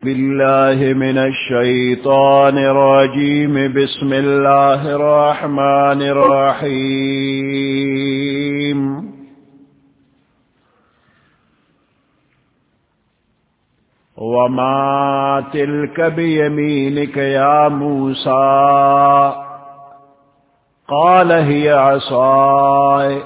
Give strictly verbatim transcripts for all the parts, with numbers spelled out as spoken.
بالله من الشيطان الرجيم. بسم الله الرحمن الرحيم. وما تلك بيمينك يا موسى؟ قال هي عصاي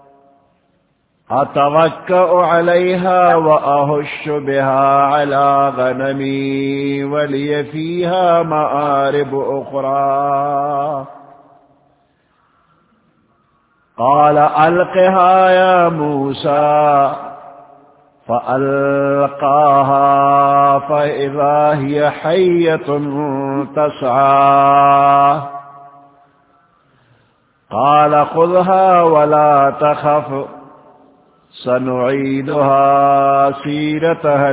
أتوكأ عليها وأهش بها على غنمي ولي فيها مآرب أخرى. قال ألقها يا موسى فألقاها فإذا هي حية تسعى. قال خذها ولا تخف سنعيدها سيرتها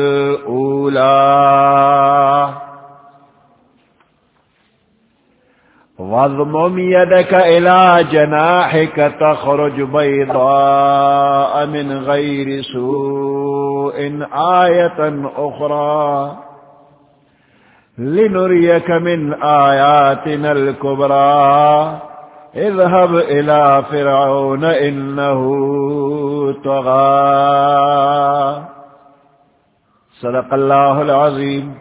الأولى. واضمم يدك إلى جناحك تخرج بيضاء من غير سوء آية أخرى لنريك من آياتنا الكبرى. اذهب إلى فرعون إنه طغى. صدق الله العظيم.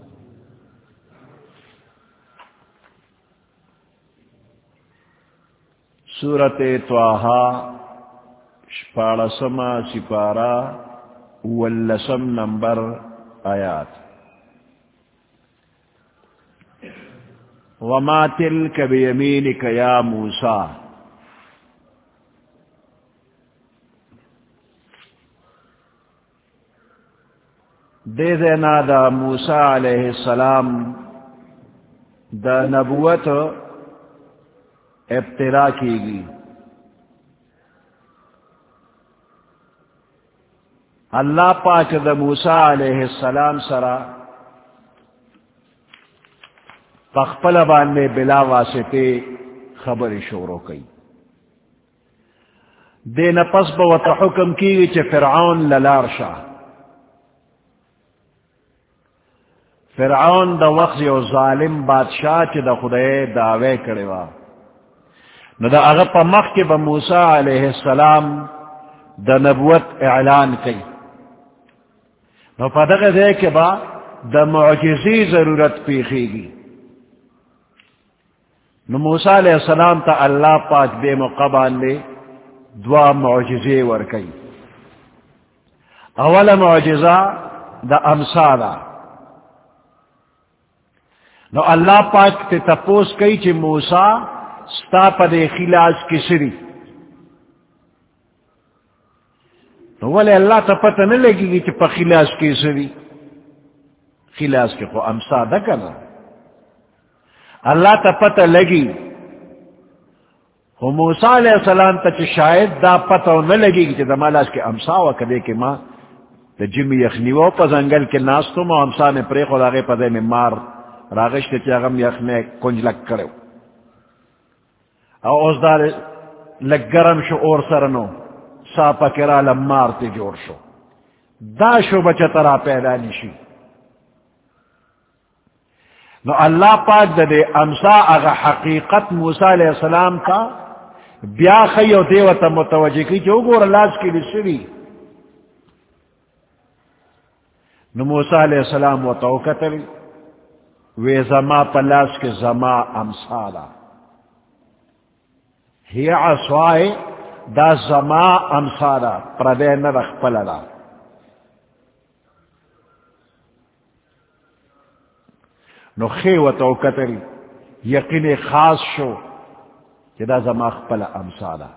سورۃ طٰہٰ شپاڑسما سپارہ واللسم نمبر آیات. وما تلک بیمینک یا موسیٰ. دے دینا دا موسیٰ علیہ السلام دا نبوت ابتلا کی گی. اللہ پاک دا موسیٰ علیہ السلام سرا پخپل باندے بلا واسطے خبر شورو کئی. دے نپس بوت حکم کی چھ فرعون للار شاہ. فرعون دا وقت یو ظالم بادشاہ چھ دا خدای دعوے کرے وا. نو دا اغا پا مخ کے با موسیٰ علیہ السلام دا نبوت اعلان کئی. نو پا دغا دے کے با دا معجزی ضرورت پیخی گی. نو موسیٰ علیہ السلام تا اللہ پاک دے مقابل لے دعا معجزے ورکی. اول معجزہ دا امثالا. نو اللہ پاک تے تپوس کئی چھ موسیٰ ستا پا دے خلاص کی سری. نو والے اللہ تا پتہ نہ لگی گی چھ پا خلاص کی سری. خلاص کے خو امثا دا کرنا. اللہ تا پتہ لگی ہو موسیٰ علیہ السلام تا چھ شاید دا پتہ نہ لگی گی چھ دا مالاس کے امثا وکدے کے ماں دا جمی یخنیو پا زنگل کے ناستو ما امثا نے پریخو راغے پا دے میں مار راغشتے چھ اغم یخنے کنج لگ کرو او اس دار لگ گرم شو اور سرنو ساپا کرا لمار تے جوڑ شو. دا شو بچہ ترا پیدا نشی. نو اللہ پاک دا دے امسا اگا حقیقت موسیٰ علیہ السلام کا بیا خیو دیوتا متوجہ کی جو گور لاز کی لسری. نو موسیٰ علیہ السلام و توقتل وی زما پلاس کے زما امسالا ہی عصوائے دا زما امسالا پردے نرخ پللا. نو خیوت او کتری یقین خاص شو کہ دا زما خپل امثالا.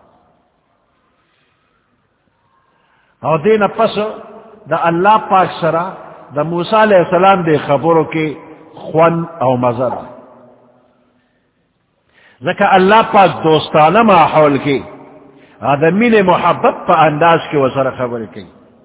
او دین پس دا اللہ پاک سرا دا موسیٰ علیہ السلام دے خبروں کے خوان او مزرہ. ذکر اللہ پاک دوستانہ ماحول کے آدمی نے محبت پا انداز کے وسر خبر کی.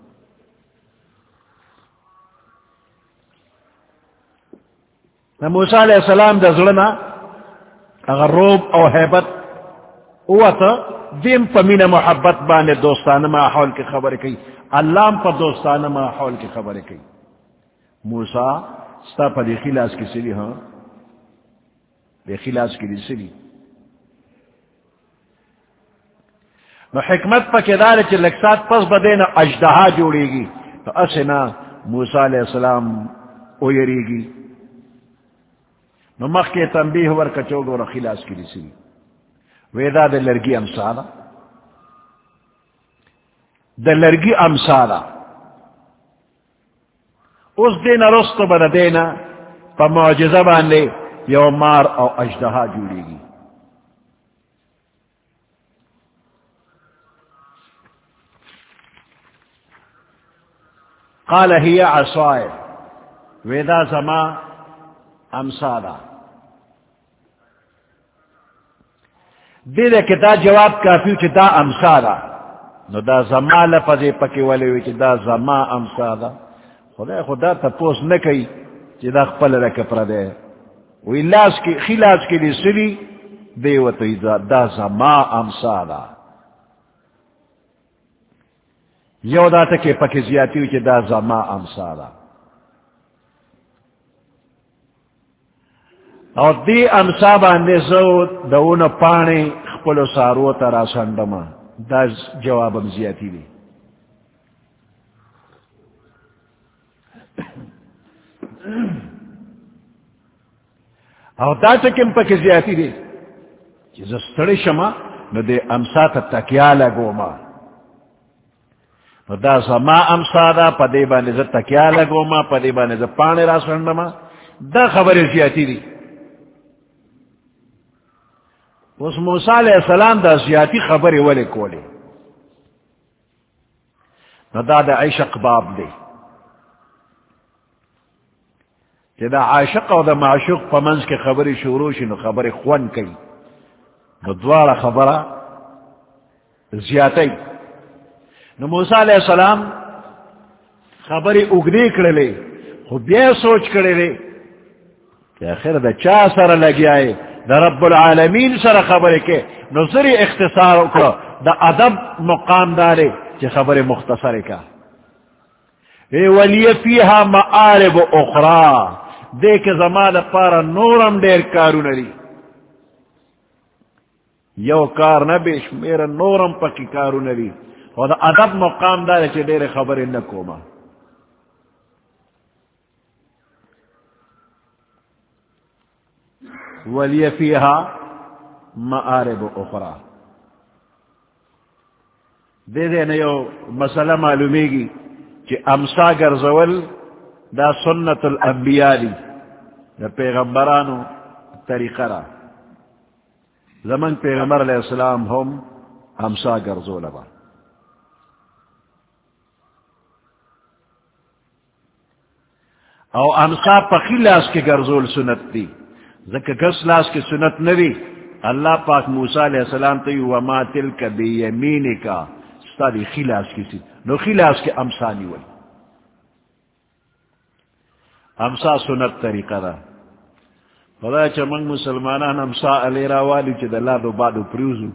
موسیٰ علیہ السلام دا ظلنا اگر روب او حیبت اوتا دیم پا من محبت بانے دوستانہ ماحول کی خبر کی. اللہ پا دوستانہ ماحول کی خبر کی. موسیٰ ستا پا دی خلاص کی سلی ہاں دی خلاص کی دی سلی نو حکمت پا کدار چی لکسات پس بدین اجدہا جوڑی گی تو اسنا موسیٰ علیہ السلام اویری گی نو مخ کے تنبیح ورکا چوگو رو خلاص کی دی سلی ویدا دے لرگی امسالا دے لرگی امسالا اس دن رستو بنا دینا پا معجزہ باندے یو مار او اجدہا جوڑی گی قال ہی عصائے ویدا زما امسالا دے دے کہ دا جواب کافیو چی دا امسالا نو دا زما لفظی پکی ولیوی چی دا زما امسالا خدا خدا تا پوس نکی چی دا خپل رک پردے وی لاس کی خلاص کی دی سلی دیوتو دا, دا زما امسالا یو دا تکی پکی زیادیو چی دا زما امسالا او دی امسا باندے زو دون پانے خپلو سارو تا راسندما دا جوابم زیادی دی او دا تکم پکی زیادی دی چی زستڑی شما نو دی امسا تا تکیا لگو ما نو دا زما امسا دا پا دی باندے زد تکیا لگو ما پا دی باندے زد پانے راسندما دا خبر زیادی دی اس موسیٰ علیہ السلام دا زیادی خبری ولی کولی نو دا دا عشق باب دی کہ دا عاشق او دا معشوق پا منز کے خبری شروعشی نو خبری خون کئی نو دوارا خبرہ زیادی نو موسیٰ علیہ السلام خبری اگدی کرلے خود یہ سوچ کرلے کہ آخر دا چا سر لگی آئے دا رب العالمین سر خبر کے نظری اختصار اکڑا دا ادب مقام دارے چی خبر مختصر کا اے ولی فیہا معارب اخرى دیکھ زمان پارا نورم دیر کارو نری یو کار نبیش میرا نورم پکی کارو نری و دا ادب مقام دارے چی دیر خبر نکوما ولی فیہا معارب اخرى دے دے نیو مسئلہ معلومی گی کہ امسا گرزول دا سنت الانبیاء لی دا پیغمبرانو طریقہ را زمن پیغمبر علیہ السلام ہم امسا گرزول با او امسا پخی لاس کے گرزول سنت دی ذکر کس لاس کی سنت نبی اللہ پاک موسیٰ علیہ السلام تو وما تلک بیمینکا ستا دی خلاص کی سی نو خلاص کے امسا نیوئی امسا سنت طریقہ دا خدا چا منگ مسلمانان امسا علی راوالی چا دا لا دو بادو پریوزو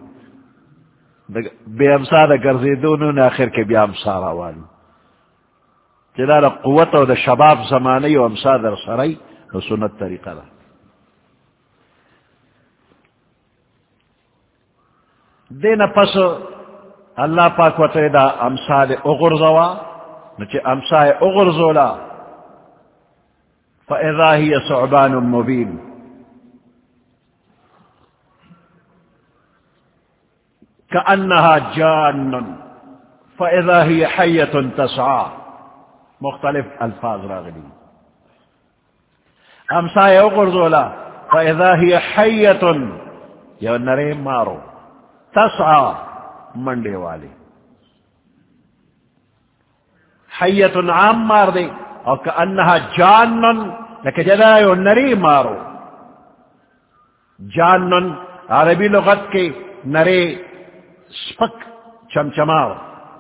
بے امسا دا گرزی دونو نا آخر کے بے امسا راوالی چا دا قوت و دا شباب زمانی و امسا در سرائی نو سنت طریقہ دا دین پس اللہ پاک وطے دا امثال اغرزوا نچے امثال اغرزولا فَإِذَا هِيَ ثُعْبَانٌ مُبِينٌ كَأَنَّهَا جَانٌّ فَإِذَا هِيَ حَيَّةٌ تَسْعَى مختلف الفاظ راغلی امثال اغرزولا فَإِذَا هِيَ حَيَّةٌ یو نرے مارو تسعى منڈے والے حیت عام مار دے اور کأنہا جانن لیکن جدائے نری مارو جانن عربی لغت کے نرے سپک چمچماو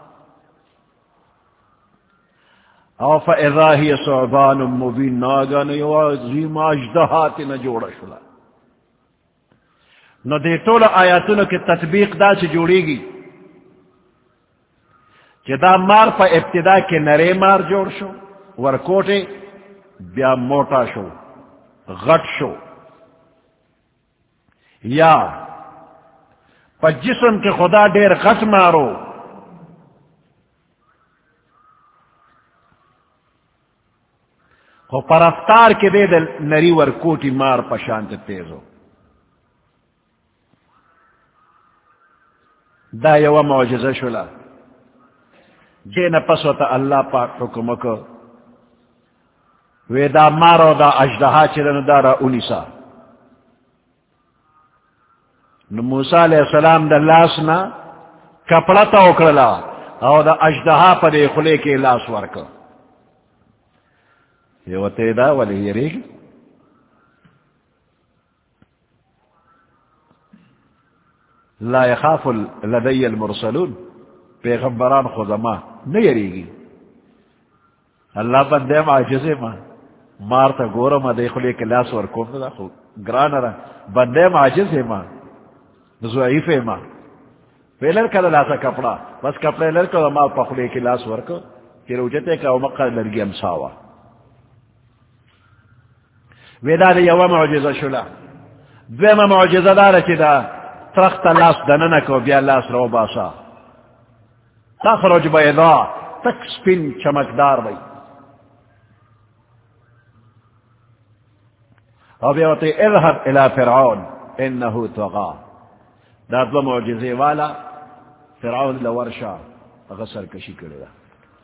او فَإِذَا هِيَ ثُعْبَانٌ مُبِينٌ ناگان یو عظیم اجدہات نجوڑا شلا نو دے طول آیاتونو کی تطبیق دا سے جوڑی گی کہ دا مار پا ابتدا کے نرے مار جوڑ شو ورکوٹے بیا موٹا شو غٹ شو یا پا جسم کے خدا دیر غٹ مارو خو پر افطار کے دے دل نری ور کوٹی مار پشانت تیزو دا یو معجزہ شلا دین پسو تا اللہ پاک حکم کو وی دا مارو دا اجدہا چرن دارا انیسا نو موسیٰ علیہ السلام دا لاسنا کپڑا تا اکڑلا او دا اجدہا پا دے خلے کے لاس ورکا یو تیدا ولی یریگ لا یخاف لدی المرسلون پیغمبران خودما نیریگی اللہ بندے معجزے ما مارتا گورا ما دے خلے کے لاس ورکوم دا خود گرانا را بندے معجزے ما ضعیف ما پیلر کا لاسا کپڑا بس کپڑے لر کا ما پخلے کے لاس ورکو کہ روجتے کا امقا لرگی امساوا ویدا دی یو معجزہ شلا دویم معجزہ دارا چی دا ترخت لاس دننکو بیا لاس رو باسا تخرج بیضا تک سپن چمکدار بی او بیوتی اذهب الى فرعون انہو طغا دا دو معجزے والا فرعون لورشا غسر کشی کرے دا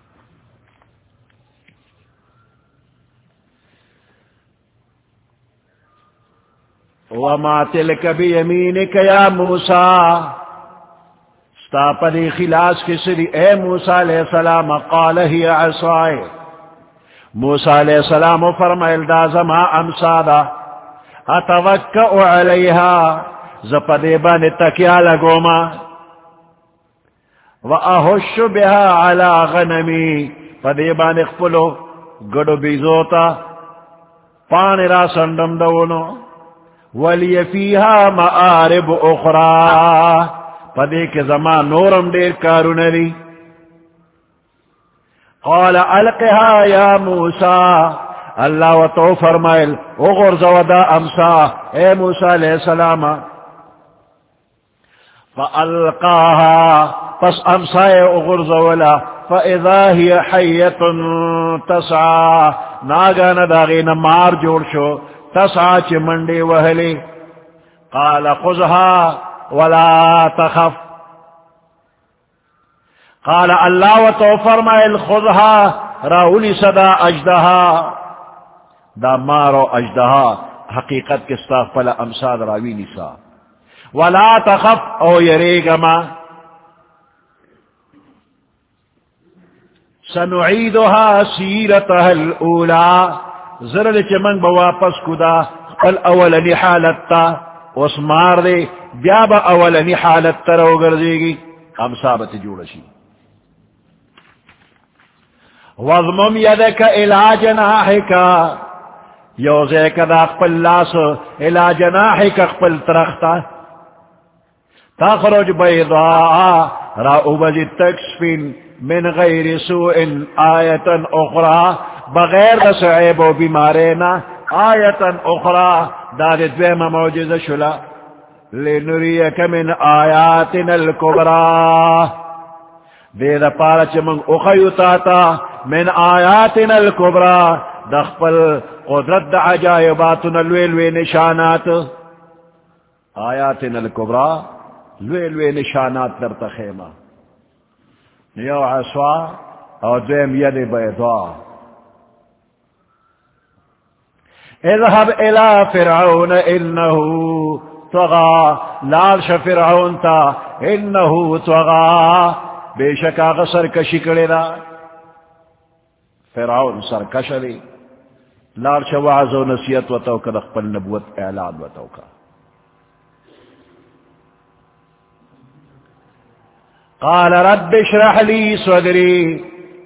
وما تلک بیمینک یا موسیٰ ستا پدی خلاص کسری اے موسیٰ علیہ السلام قال ہی عصائے موسیٰ علیہ السلام فرمائل دا زما امسادا اتوکع علیہا زپدی بان تکیا لگوما واہش بها علی غنمی پدی بان اخپلو گڑو بیزوتا پانی را سندم دونو ولی فیہا معارب اخرى پدے کے زمان نورم دیر کارون لی قال القها یا موسیٰ اللہ و تو فرمائل اغرزو دا امسا اے موسیٰ علیہ السلام فالقاها پس امسائے اغرزو لا فاذا ہی حیت تسعا ناگان داغین مار جوڑ شو تسعا چی منڈی وحلی قال خذها ولا تخف قال اللہ و تو فرمائل خذها راولی صدا اجدہا دا مارو اجدہا حقیقت کے صاف پلا امساد راوی نسا ولا تخف او یریگما سنعیدها سیرتها الاولا زرد چمنگ بواپس کدا الاولنی حالت تا اس مار دے بیا با اولنی حالت تا رو گردے گی ہم ثابت جوڑشی وضمم یدک الى جناحکا یوزے کدا اقبل لاس الى جناحک اقبل ترختا تخرج بیضاء راؤبز تکسفین من غیر سوء آیتا اخرى بغیر دس عیب و بیمارینا آیتا اخرى داد دویم موجز شلا لنریک من آیاتنا الكبرى دے دا پارا چمنگ اخیوتاتا من آیاتنا الكبرى دخپل قدرت دا عجائباتنا الویلوی نشانات آیاتنا الكبرى الویلوی نشانات در تخیمہ یو عصا او دویم ید بیضا اذهب الى فرعون انه طغى لالش فرعون تا انه طغى بے شکا غسر کشی کرے دا فرعون سر کشلی لالش وعظ و نصیحت و توکا دخپل نبوت اعلان و توکا قال رب اشرح لی صدری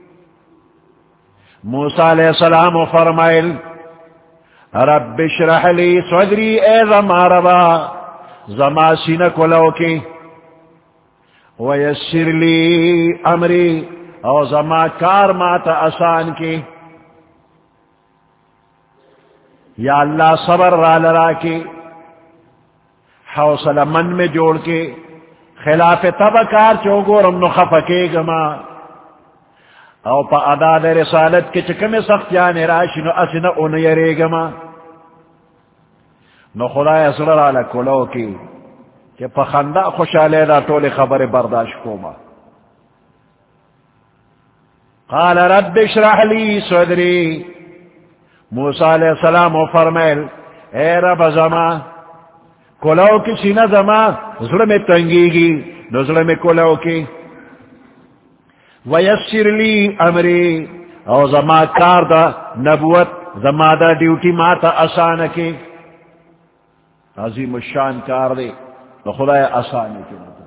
موسیٰ علیہ السلام فرمائل رب اشرح لی صدری اے زما ربا زما سینہ کو لوکی ویسر لی امری او زما کار ماتا آسان کی یا اللہ صبر را لرا کے حوصلہ من میں جوڑ کے خلاف تبکار چوگورم نخفکے گما او پا ادا در رسالت کے چکم سختیان راشی نو اسنا اون یرے گما نو خدای اسرر علا کلو کی کہ پا خندہ خوشالے دا طول خبر برداشت کوما قال رب اشرح لی صدری موسیٰ علیہ السلام و فرمیل اے رب زمان کلو کی سینہ زمان ظلم تنگی گی نو ظلم کلو کی ویسر لی امری او زمان کار دا نبوت زمان دا ڈیوٹی ماتا آسان کی عظیم الشان کار دے تو خدای آسانی کی مطلب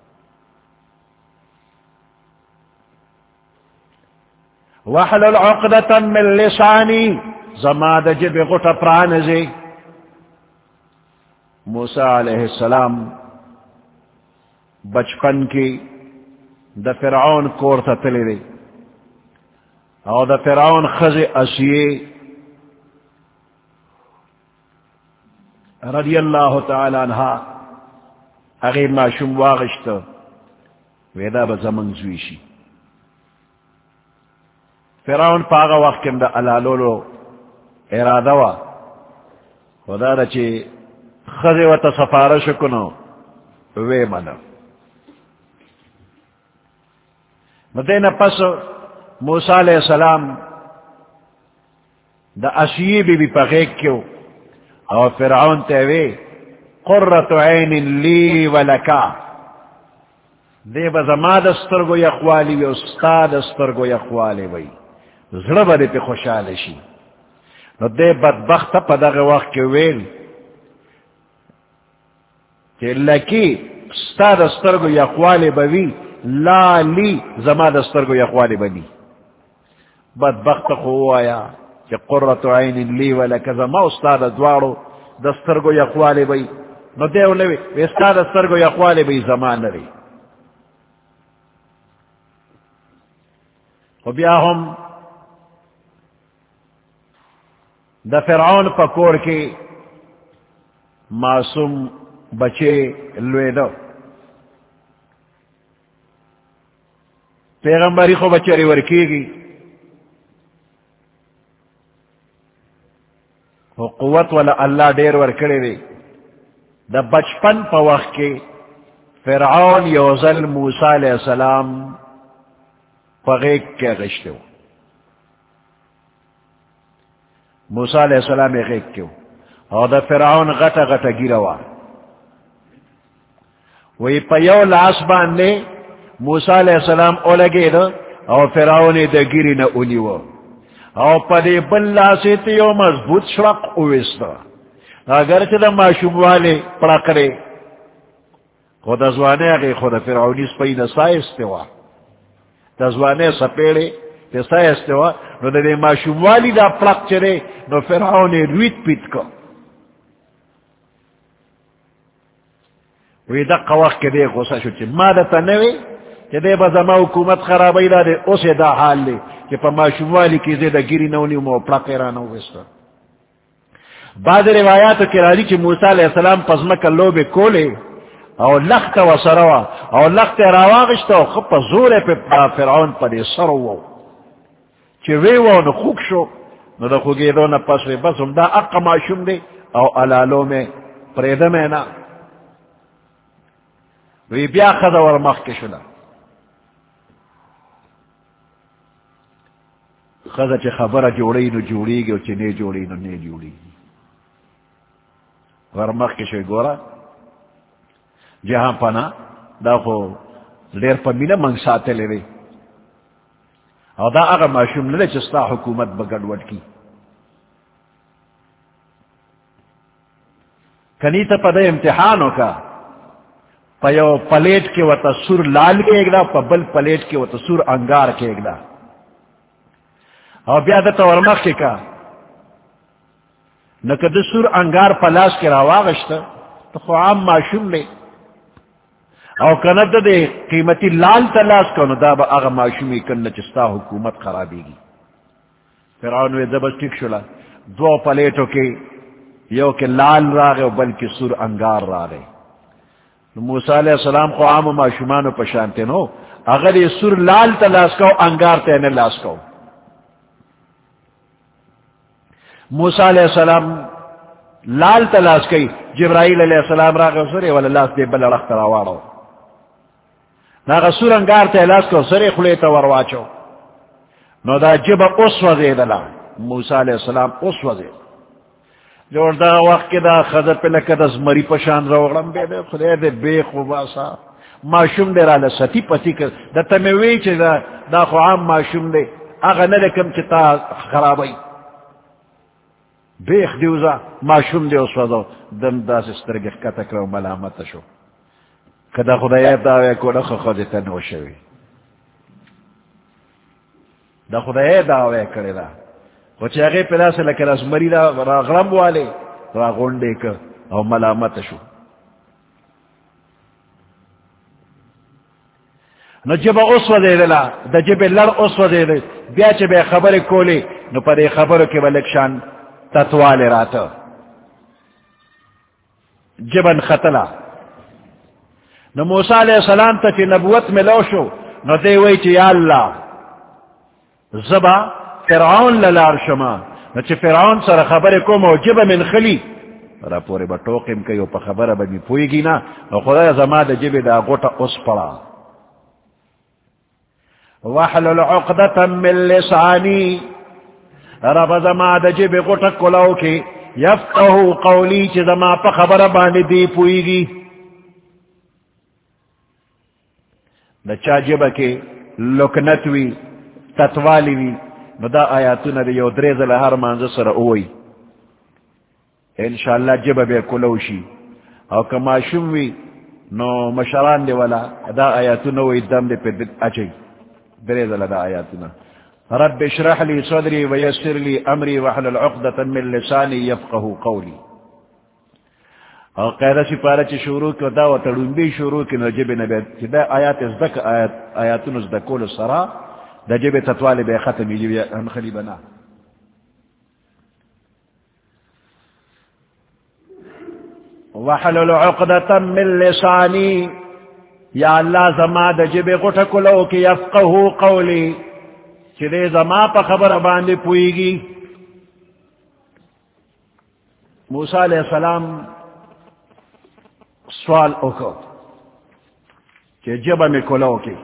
وحلل عقدتا من لسانی زمان دا جب غٹ پرانزے موسیٰ علیہ السلام بچپن کی دا فرعون کورتا تلے دے او دا فرعون خز اسیے رضی اللہ تعالی عنہ اغیر ما شم واغشتا ویدا با زمن زویشی فرعون پاغا وقت کم دا علالولو ارادہ وا خدا دا چی خزی و تصفارش کنو وی منو مدینہ پس موسیٰ علیہ السلام دا اسیی بی بی پغیق کیو او فرعون تیوی قررت عین لی ولکا دے بزما دسترگو یخوالی وی استا دسترگو یخوالی وی زرب دے پی خوشحال شی نو دے بدبخت پا دغ وقت کی ویل کہ لکی ستا دسترگو یخوالی بوی لا لی زما دسترگو یخوالی بنی بدبخت خوایا کہ قررت عین لی ولکا زما استاد دوارو دسترگو یخوالی بی نو دیو لوی ویستا دسترگو یخوالی بی زمان لوی و بیا ہم دا فرعون پا کور کی معصوم بچے لوی دو پیغمبری خو بچری ورکی گی و قوت والا اللہ دیر ورکڑے دے دا بچپن پا وقت کے فرعون یوزل موسیٰ علیہ السلام پا غیق کے غشتے ہو موسیٰ علیہ السلام غیق کے ہو اور دا فرعون غٹا غٹا گیروا وہی پا یو لاس باندے موسیٰ علیہ السلام اولگے دا اور فرعون دا گیری نا اولیو او پدے بلا سے تیو مضبوط شرق اویستا اگر چا دا معشوم والے پڑا کرے خود ازوانے اگے خود فرعونی سپئی نسائستے وا دزوانے سپیڑے تسائستے وا نو دا دے معشوم والی دا پڑک چرے نو فرعونی رویت پیت کو وی دقا وقت کے دے غصہ شو چی ما دا تنوی چی دے بزما حکومت خرابی دا دے اسے دا حال لے کہ پا معشوموالی کی زیدہ گیری نونی مو پلاقیرانو ویستا بعض روایاتو کی راضی چی موسیٰ علیہ السلام پزمک اللوب کولے او لخت و سروا او لخت راواغشتا و خب پا زور پا فرعون پا دے سرو چی ویوو نو خوک شو نو دا خوگیدو نا پس وی بس ہم دا اقا معشوم دے او علالو میں پریدم ہے نا وی بیا خدا ورمخ کشلا خدا چی خبر جوڑی نو جوڑی گی و چی نی جوڑی نو نی جوڑی گی ورمخ کشوی گورا جہاں پنا دا خو لیر پا مینا منگ ساتے لے رے او دا اگر معشوم نلے چستا حکومت بگڑوٹ کی کنی تا پا دا امتحانوں کا پا یو پلیٹ کے وطا سور لال کے اگلا پا بل پلیٹ کے وطا سور انگار کے اگلا او بیا دا تا ورمخ کے کا نکا دا سور انگار پلاس کے راواغشتا تو خو عام معشوم لے او کند دے قیمتی لال تلاس کنو دا با اغا معشومی کن چستا حکومت خرابی گی فرعون وی دبس ٹک شلا دو پلیٹو کے یو کے لال راغے بلکہ سر انگار راغے. موسیٰ علیہ السلام کو عام معشومان و پشانتے نو اگر یہ سر لال تلاس کو انگار تینے لاس کو. موسیٰ علیہ السلام لال تلاس کی جبرائیل علیہ السلام راغے سرے والا لاس دے بل رخت راوارو ناغا سر انگار تلاس کو سرے خلیتا ورواچو نو دا جب اس وزید اللہ موسیٰ علیہ السلام اس وزید جوڑ دا وقت کی دا خضر پہ لکد از مری پشان روغلم بے دے خدای دے بے خوباسا معشوم دے را لسطی پتی کر دا تمیوی چی دا دا خو عام معشوم دے آغا ندکم چی تا خرابی بیخ دیوزا معشوم دے اس وزو دم دا سسترگخ کتک رو ملامت شو کدا خدای داوے کو لخ خود تنوشوی دا خدای داوے کرے دا وچے اگے پیدا سے لکر از مری دا را غرم والے را غنڈے کر او ملامت شو. نو جب اس وزے دلا دا جب لڑ اس وزے دے بیا چے بے خبر کولے نو پر خبر کے ولکشان تتوالے راتا جبن خطلا. نو موسیٰ علیہ السلام تا چی نبوت میں لوشو نو دے وی چی یا اللہ زبا فرعون للار شما نچے فرعون سر خبر کو موجب من خلی را پورے با ٹوقیم کئیو پا خبر با می پوئی گی نا خدا زما دا جب دا غوٹا اس پڑا. وحلل عقدتا من لسانی رب زما دا جب غوٹا کلاو کی یفقہو قولی چی زما پا خبر بانی دی پوئی گی. دا چا جب کے لکنتوی تتوالی وی نو دا آیاتون دا یو دریز لہر مانزا سر اوئی انشاءاللہ جب بے کلوشی او کما شموی نو مشران دے والا دا آیاتون اوئی دم دے پر اچھئی دریز لدا آیاتون. رب اشرح لی صدری ویسر لی امری وحلل عقدتا من لسانی یفقہ قولی. او قیدہ سپارہ چی شروع کی دا و تڑنبی شروع کی نو جب نبی چی دا آیات ازدک آیاتون ازدکول سرا دا جب تطوال بے ختمی جب انخلی بنا. وحلل عقدتا من لسانی یا اللہ زما دا جب غٹکلو کی یفقہو قولی چی دے زما پا خبر باندے پوئی گی. موسیٰ علیہ السلام سوال اوکو کہ جب میں کلو کی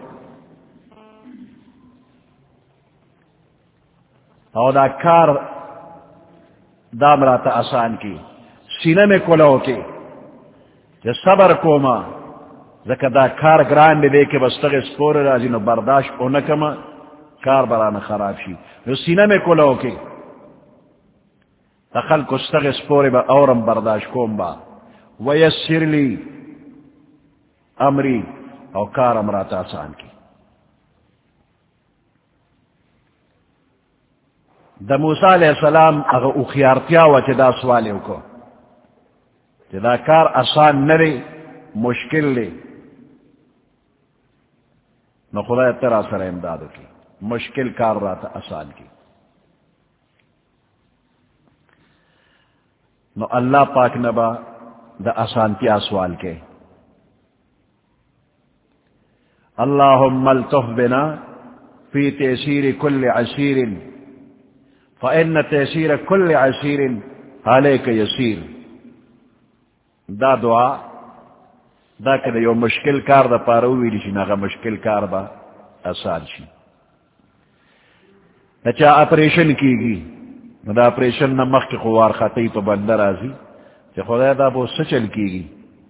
او دا کار دامراتا آسان کی سینہ میں کلو کی جو صبر کوما زکا دا کار گران دے دے کے بستغ سپور رازی نو برداشت اونکما کار برانا خراب شی جو سینہ میں کلو کی تخل کو استغ سپور با اورم برداشت کوم با ویسر لی امری او کار امراتا آسان کی. دا موسیٰ علیہ السلام اگر اخیارتیا و چدا سوالیو کو چدا کار آسان نرے مشکل لے نو خدا ترا سر امدادو کی مشکل کار راتا آسان کی. نو اللہ پاک نبا دا آسانتیا سوال کے اللہم الطف بنا فی تیسیر کل عسیر فإن تیسیر کل عسیر علیک یسیر. دا دعا دا کدا یو مشکل کار دا پاروی لیشی ناغا مشکل کار با آسان شی. نچا اپریشن کی گی دا اپریشن نمخ کی خوار خطی تو بندر آزی کہ خدا دا بو سچل کی گی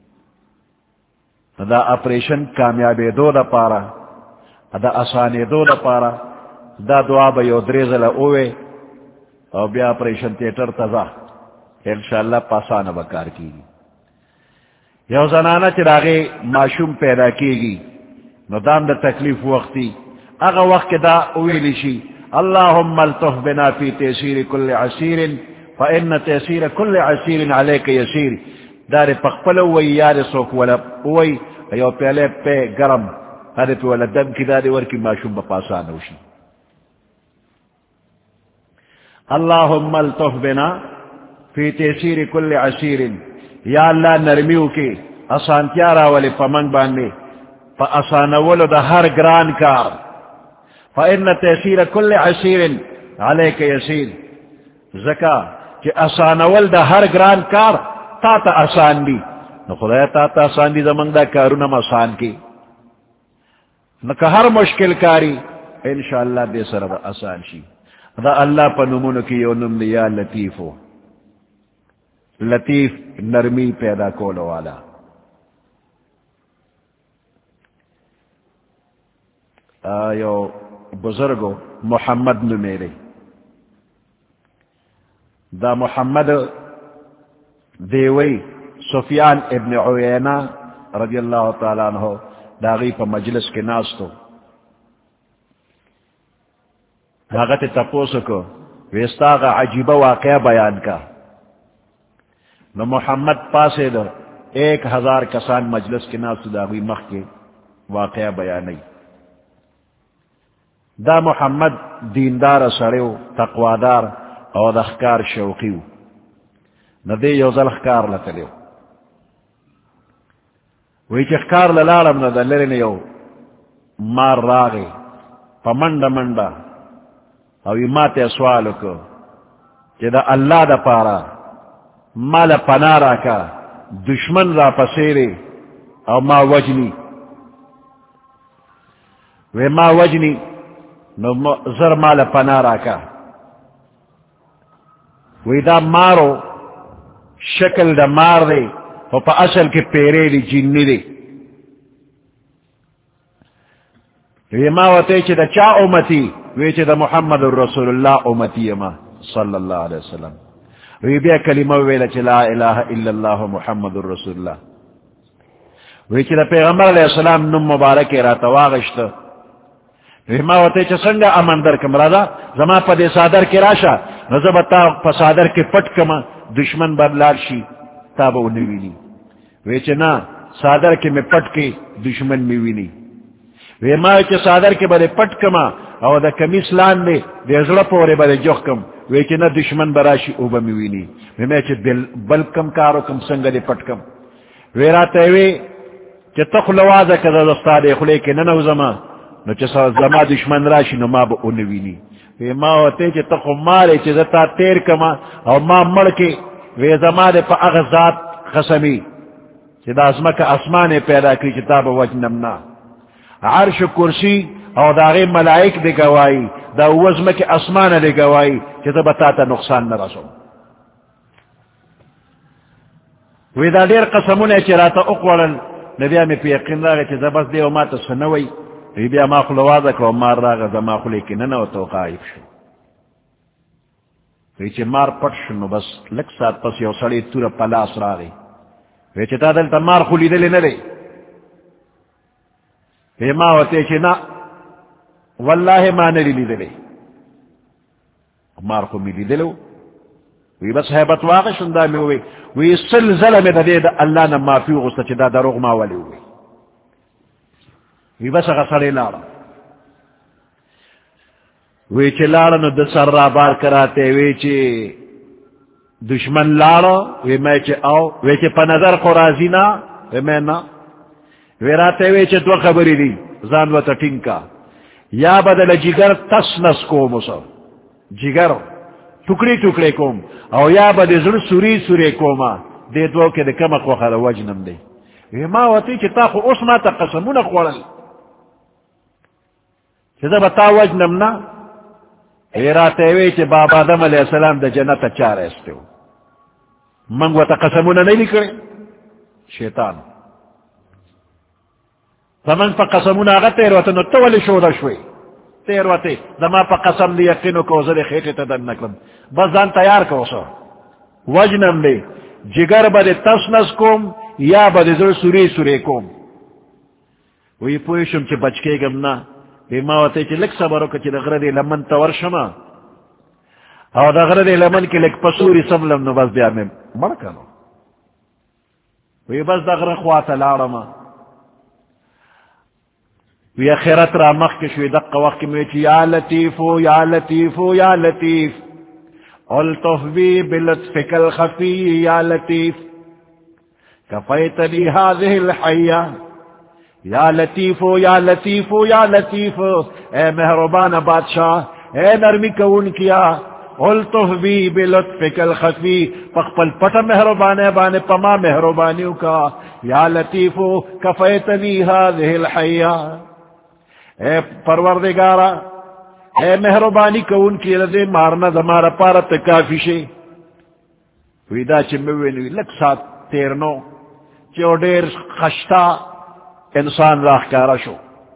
دا اپریشن کامیابی دو دا پارا دا آسانی دو دا پارا دا دعا با یو دریزل اوے او بیا اپریشن تیٹر تزا انشاءاللہ پاسانا بکار کی گی. یو زنانا چراغے معشوم پیدا کی گی نو دام دا تکلیف وقتی اگا وقت دا اویلی شی اللہم الطف بنا فی تیسیر کل عسیر فإن تیسیر کل عسیر علیک یسیر. دار پخپلو وی یار سوک ولا وی ایو پیلے پہ گرم حدث ولا دم کی داری ورکی معشوم بپاسانوشی. اللہم الطف بنا فی تیسیر کل عسیر، یا اللہ نرمیو کی آسانتیا راولی پمنگ باندے پا آسانولو دا ہر گران کار، فإن تیسیر کل عسیر علیک یسیر، زکا کہ آسانول دا ہر گران کار تا تا آسان دی، نو خدای تا تا آسان دی زمان دا کارونم آسان کی، نو کہ ہر مشکل کاری انشاءاللہ دے سر دا آسان شی. دا اللہ پا نمونو کی یو نم دی یا لطیفو، لطیف نرمی پیدا کولو والا. یو بزرگو محمد نو میرے، دا محمد دیوی سفیان ابن عیینہ رضی اللہ تعالیٰ عنہ داغی پا مجلس کے ناستو، داغت تپوسو کو ویستاغا عجیبہ واقعہ بیان کا. نو محمد پاسے دو ایک ہزار کسان مجلس کے ناستو داغی مخ کے واقعہ بیانی. دا محمد دیندار سڑیو، تقوادار او دخکار شوقیو. ندے یو ذل خکار لتلیو، وی چی خکار للالم ندا لرن یو مار راغی پا منڈا منڈا، او ای ماتے سوالو کو چی دا اللہ دا پارا مالا پنارا کا دشمن را پسیرے او ما وجنی، وی ما وجنی نو زر مالا پنارا کا. وی دا مارو شکل دا مار دے او پا اصل کے پیرے دی جنی دے. وی ما وطے چی دا چا امتی، وی چی دا محمد الرسول اللہ امتی اما صلی اللہ علیہ وسلم. وی بیا کلمہ ویلا چی لا الہ الا اللہ محمد الرسول اللہ. وی چی دا پیغمبر علیہ السلام نم مبارک را تواغشتا، وی ما وطے چی سنگا امن در کم رادا زما پا دے سادر کی راشا نظبتا پا سادر کی پٹ کما دشمن بدلار شی تابا انوینی. وی چی نا سادر کی میں پٹ کی دشمن میوینی. وی ما چی سادر کی بدے پٹ کما او دا کمیس لان دے دے زڑپورے بدے جوخ کم، وی چی نا دشمن براشی اوبا میوینی. وی میں چی بل کم کارو کم سنگ دے پٹ کم. وی راتے وی چی تخلوازا کدا دستا دے خلے کے ننو زمان نو چی زما دشمن راشی نو ما با انوینی. وی ما وطے چی تخو مارے چی زتا تیر کما او ما مڑکے، وی زما دے پا اغزات خسمی چی دا اسمک اسمان پیدا کری چی تا با وجنمنا. عرش کرسی او داغی ملائک دے گوائی، دا وزمک اسمان دے گوائی چی دا بتا تا نقصان نرسو. وی دا دیر قسمونے چی راتا اقوالن نبیا میں پی یقین راگا چی دا بس دے و ما تا سنوئی. وی بیا ما خلوازا کرو مار راگا دا ما خلی کی ننو تو قائب شو. وی چی مار پٹ شنو بس لک سات پس یو سڑی تور پلاس راگی. وی چی تا دل تا مار خلی دلی نرے. وی ما وطے چی نا واللہ ما نلی لی دلی، مار خو ملی دلو. وی بس حیبت واقع شندا میں ہوئی. وی سلزل میں دا دے دا اللہ نا مافی غستا چی دا دروغ ما ولی ہوئی. وی بس غصر لارا، وی چی لارا نو دسر را بار کراتے، وی چی دشمن لارا، وی میں چی آو، وی چی پا نظر خورازینا، وی میں نا، وی راتے وی چی دو خبری دی زان و تا ٹنکا، یا بدل جگر تس نس کوم اسو، جگر ٹکڑی ٹکڑے کوم، او یا بدل زر سوری سوری کوما، دے دو کے دے کمک وخر وجنم دے. وی ما واتی چی تا خو اس ما تا قسمون خوڑل چی دا بتا وجنم نا. وی راتے وی چی بابا آدم علیہ السلام دا جنت چار ایستے ہو، منگو تا قسمون نہیں لکھے شیطان. زمان پا قسمون آگا تیر وطن نو تولی شودا شوی تیر وطن زمان پا قسم دی یقینو کو زر خیقی تا دن نکلم بس دان تیار کو سو وجنم دی جگر با دی تسنس کوم یا با دی زر سوری سوری کوم. وی پویشم چی بچکے گم نا. وی ما وطن چی لک سبرو کچی دغر دی لمن تور شما او دغر دی لمن کی لک پسوری سملم نو بس بیا میں مرکنو. وی بس دغر خوات لارما. وی خیرت را مخ کے شوی دقا وقت میں چی یا لطیفو یا لطیفو یا لطیف الطف بی بلطفک الخفی یا لطیف کفیتنی هذه الحیہ یا لطیف یا لطیف یا لطیف، اے مہربان بادشاہ، اے نرمی کون کیا، الطف بی بلطفک الخفی، پخپل پٹا مہربانے بانے پما مہربانیوں کا، یا لطیف کفیتنی هذه الحیہ، اے پروردگارا، اے مہربانی کون کی لدے مارنا دمارا پارت کافی شے. ویدا چموینوی لک سات تیرنو چو دیر خشتا انسان راہ کارا شو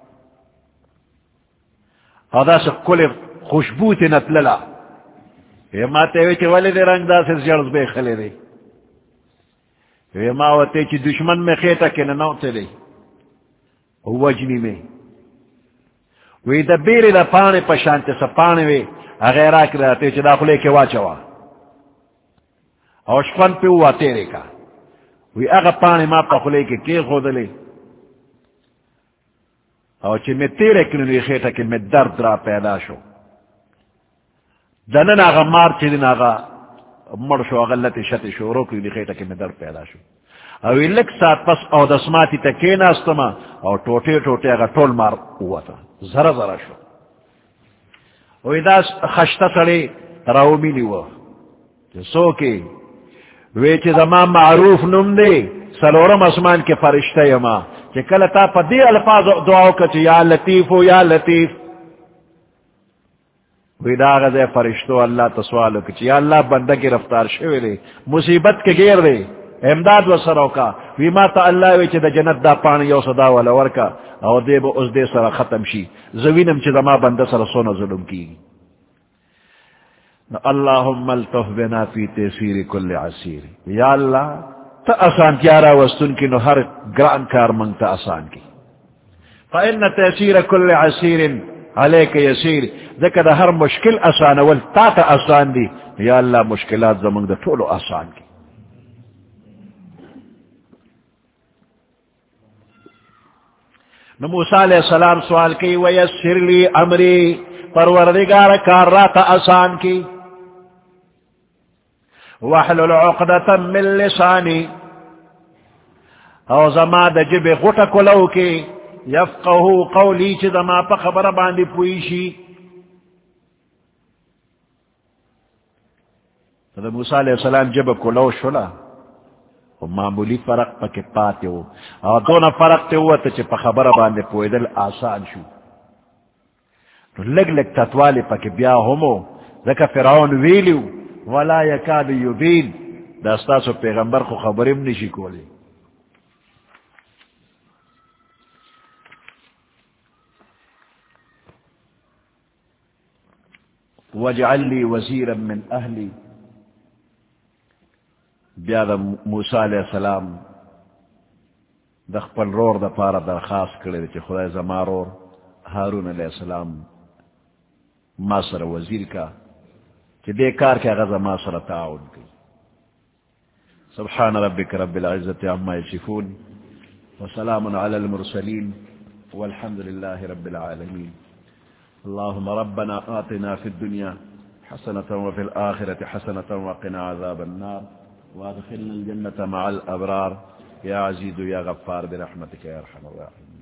ادا سے کل خوشبو تی نتللا وی ما تیوی چی ولی دی رنگ دا سے جرز بے خلی دی وی ما وطی چی دشمن میں خیتا کننو تلی وجنی میں وی دا بیری دا پانی پشانتی سا پانی وی اغیرہ کرا تی چی داخلے کے واچوا او شپن پی ہوا تیرے کا وی اغا پانی ما پخلے کے کی خود لی او چی میں تیرے کنوی خیتا کہ میں درد را پیدا شو دنن آغا مار چی دن آغا مر شو آغا لتی شتی شو روکی دی خیتا کہ میں درد پیدا شو او لک سات پس او دسماتی تا کینا استما او ٹوٹے ٹوٹے آغا ٹول مار ہوا تا ذرا ذرا شو او دا خشتا سڑے راومی لیوا سو کے ویچ زمان معروف نم دے سلورم اسمان کے فرشتہ یما کہ کل تا پا دی الفاظ دعاو کچھ یا لطیف یا لطیف ویدا غزے فرشتو اللہ تسوالو کچھ یا اللہ بندہ کی رفتار شوئے دے مصیبت کے گیر دے امداد و سرو کا ویما تا اللہ ویچ دا جنت دا پانی یو صدا والا ورکا او دے با اس دے سر ختم شی زوینم چی زما بندہ سر سونا ظلم کی اللہم الطف بنا فی تیسیر کل عسیر یا اللہ تا آسان کیارا وستن کی نو ہر گران کار منگ تا آسان کی فإن تیسیر کل عسیر علیک یسیر ذکر ہر مشکل آسان ول تا تا آسان دی یا اللہ مشکلات زمانگ دا طولو آسان کی نو موسیٰ علیہ السلام سوال کی ویسر لی امری پروردگار کار راتا آسان کی وحلل عقدتا من لسانی او زما دا جب غٹا کلو کی یفقہو قولی چی زما پا خبر باندی پویشی دا موسیٰ علیہ السلام جب کلو شلا معمولی فرق پا کے پاتے ہو اور دونہ فرق تے ہوا تا چی پا خبر باندی پویدل آسان شو لگ لگ تتوالی پا کے بیا ہمو ذکا فرعون ویلیو ولا یکاد یبین داستاسو پیغمبر کو خبرم نشی کولی وجعل لی وزیرا من اہلی بیا دا موسیٰ علیہ السلام دا خپل رور دا پارا درخواست کرے چی خدای زمارور ہارون علیہ السلام ما سر وزیر کا کہ دے کار کے غزہ ما سر تعاون کی سبحان ربک رب العزت عما یصفون وسلام علی المرسلین والحمد للہ رب العالمین اللهم ربنا آتنا في الدنيا حسنة وفي الآخرة حسنة وقنا عذاب النار وادخلنا الجنة مع الأبرار يا عزيز يا غفار برحمتك يا أرحم الراحمين.